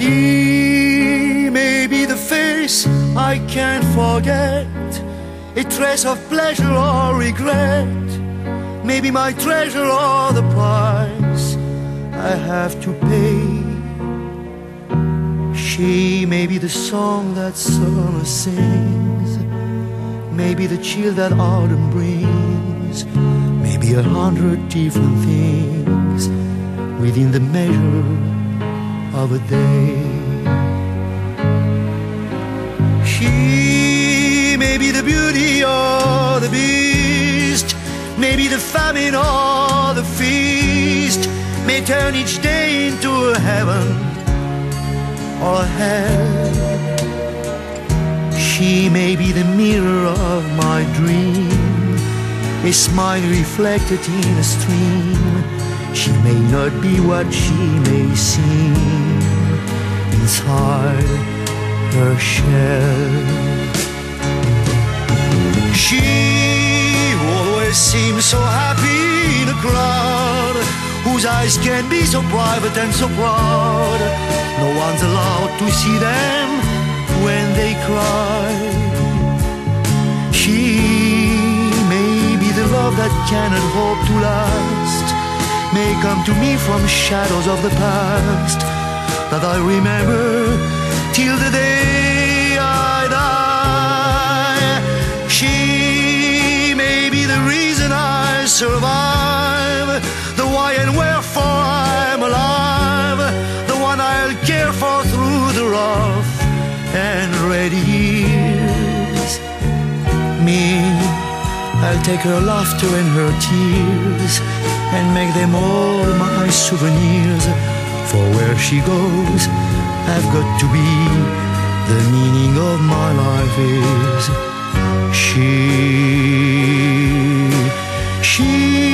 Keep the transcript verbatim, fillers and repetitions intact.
She may be the face I can't forget, a trace of pleasure or regret, maybe my treasure or the price I have to pay. She may be the song that summer sings, maybe the chill that autumn brings, maybe a hundred different things within the measure of a day. She may be the beauty or the beast, maybe the famine or the feast, may turn each day into a heaven or a hell. She may be the mirror of my dream, a smile reflected in a stream. She may not be what she may seem inside her shell. She who always seems so happy in a crowd, whose eyes can be so private and so proud, no one's allowed to see them when they cry. She may be the love that cannot hope to last, may come to me from shadows of the past that I remember till the day I die. She may be the reason I survive, the why and wherefore I'm alive, the one I'll care for through the rough and ready years. Me, I'll take her laughter and her tears and make them all my souvenirs. For where she goes, I've got to be. The meaning of my life is she, she.